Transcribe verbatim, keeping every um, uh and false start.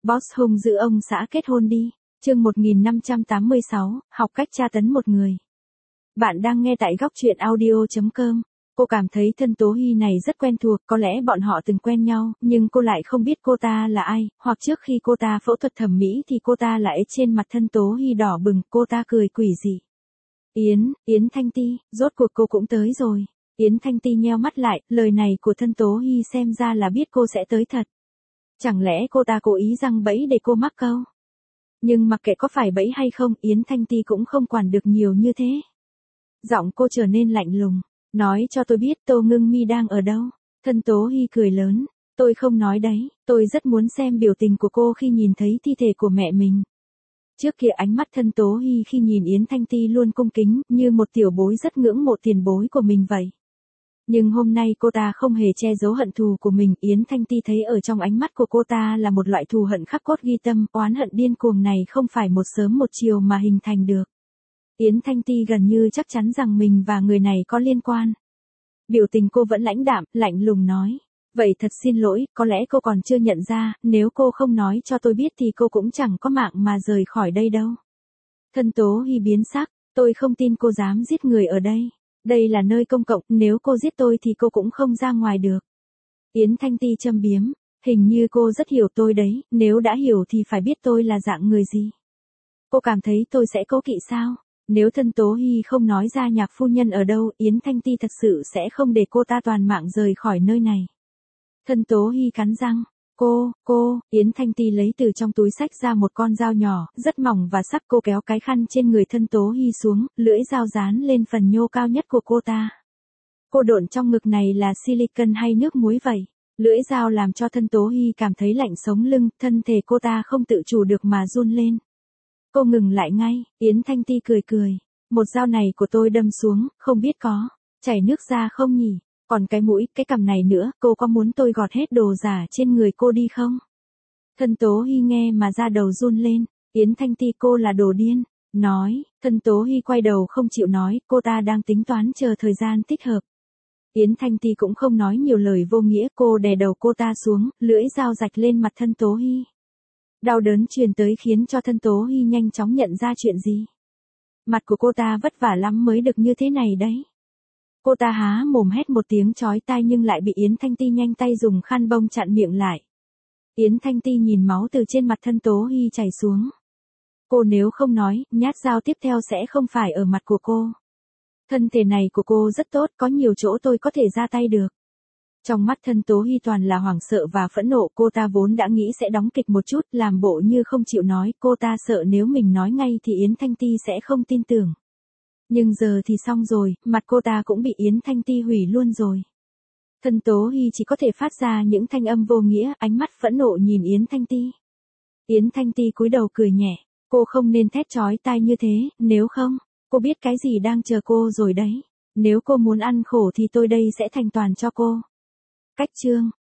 Boss hung giữ ông xã kết hôn đi. Chương một nghìn năm trăm tám mươi sáu, học cách tra tấn một người. Bạn đang nghe tại góc truyện audio chấm com. Cô cảm thấy thân Tố Hy này rất quen thuộc, có lẽ bọn họ từng quen nhau, nhưng cô lại không biết cô ta là ai, hoặc trước khi cô ta phẫu thuật thẩm mỹ thì cô ta lại trên mặt thân Tố Hy đỏ bừng, cô ta cười quỷ dị. Yến, Yến Thanh Ti, rốt cuộc cô cũng tới rồi. Yến Thanh Ti nheo mắt lại, lời này của thân Tố Hy xem ra là biết cô sẽ tới thật. Chẳng lẽ cô ta cố ý giăng bẫy để cô mắc câu? Nhưng mặc kệ có phải bẫy hay không, Yến Thanh Ti cũng không quản được nhiều như thế. Giọng cô trở nên lạnh lùng. Nói cho tôi biết Tô Ngưng Mi đang ở đâu. Thân Tố Hy cười lớn. Tôi không nói đấy, tôi rất muốn xem biểu tình của cô khi nhìn thấy thi thể của mẹ mình. Trước kia ánh mắt thân Tố Hy khi nhìn Yến Thanh Ti luôn cung kính, như một tiểu bối rất ngưỡng mộ tiền bối của mình vậy. Nhưng hôm nay cô ta không hề che giấu hận thù của mình, Yến Thanh Ti thấy ở trong ánh mắt của cô ta là một loại thù hận khắc cốt ghi tâm, oán hận điên cuồng này không phải một sớm một chiều mà hình thành được. Yến Thanh Ti gần như chắc chắn rằng mình và người này có liên quan. Biểu tình cô vẫn lãnh đạm, lạnh lùng nói. Vậy thật xin lỗi, có lẽ cô còn chưa nhận ra, nếu cô không nói cho tôi biết thì cô cũng chẳng có mạng mà rời khỏi đây đâu. Thân Tố Hy biến sắc, tôi không tin cô dám giết người ở đây. Đây là nơi công cộng, nếu cô giết tôi thì cô cũng không ra ngoài được. Yến Thanh Ti châm biếm, hình như cô rất hiểu tôi đấy, nếu đã hiểu thì phải biết tôi là dạng người gì. Cô cảm thấy tôi sẽ cố kỵ sao? Nếu thân Tố Hy không nói ra nhạc phu nhân ở đâu, Yến Thanh Ti thật sự sẽ không để cô ta toàn mạng rời khỏi nơi này. Thân Tố Hy cắn răng. Cô, cô, Yến Thanh Ti lấy từ trong túi xách ra một con dao nhỏ, rất mỏng và sắc, cô kéo cái khăn trên người thân Tố Hy xuống, lưỡi dao dán lên phần nhô cao nhất của cô ta. Cô độn trong ngực này là silicon hay nước muối vậy? Lưỡi dao làm cho thân Tố Hy cảm thấy lạnh sống lưng, thân thể cô ta không tự chủ được mà run lên. Cô ngừng lại ngay, Yến Thanh Ti cười cười. Một dao này của tôi đâm xuống, không biết có chảy nước ra không nhỉ? Còn cái mũi, cái cằm này nữa, cô có muốn tôi gọt hết đồ giả trên người cô đi không? Thân Tố Hy nghe mà da đầu run lên. Yến Thanh Ti, cô là đồ điên. Nói, thân Tố Hy quay đầu không chịu nói, cô ta đang tính toán chờ thời gian thích hợp. Yến Thanh Ti cũng không nói nhiều lời vô nghĩa, cô đè đầu cô ta xuống, lưỡi dao rạch lên mặt thân Tố Hy. Đau đớn truyền tới khiến cho thân Tố Hy nhanh chóng nhận ra chuyện gì. Mặt của cô ta vất vả lắm mới được như thế này đấy. Cô ta há mồm hét một tiếng chói tai nhưng lại bị Yến Thanh Ti nhanh tay dùng khăn bông chặn miệng lại. Yến Thanh Ti nhìn máu từ trên mặt thân Tố Hy chảy xuống. Cô nếu không nói, nhát dao tiếp theo sẽ không phải ở mặt của cô. Thân thể này của cô rất tốt, có nhiều chỗ tôi có thể ra tay được. Trong mắt thân Tố Hy toàn là hoảng sợ và phẫn nộ, cô ta vốn đã nghĩ sẽ đóng kịch một chút, làm bộ như không chịu nói, cô ta sợ nếu mình nói ngay thì Yến Thanh Ti sẽ không tin tưởng. Nhưng giờ thì xong rồi, mặt cô ta cũng bị Yến Thanh Ti hủy luôn rồi. Thân Tố Hy chỉ có thể phát ra những thanh âm vô nghĩa, ánh mắt phẫn nộ nhìn Yến Thanh Ti. Yến Thanh Ti cúi đầu cười nhẹ, cô không nên thét chói tai như thế, nếu không, cô biết cái gì đang chờ cô rồi đấy. Nếu cô muốn ăn khổ thì tôi đây sẽ thành toàn cho cô. Cách chương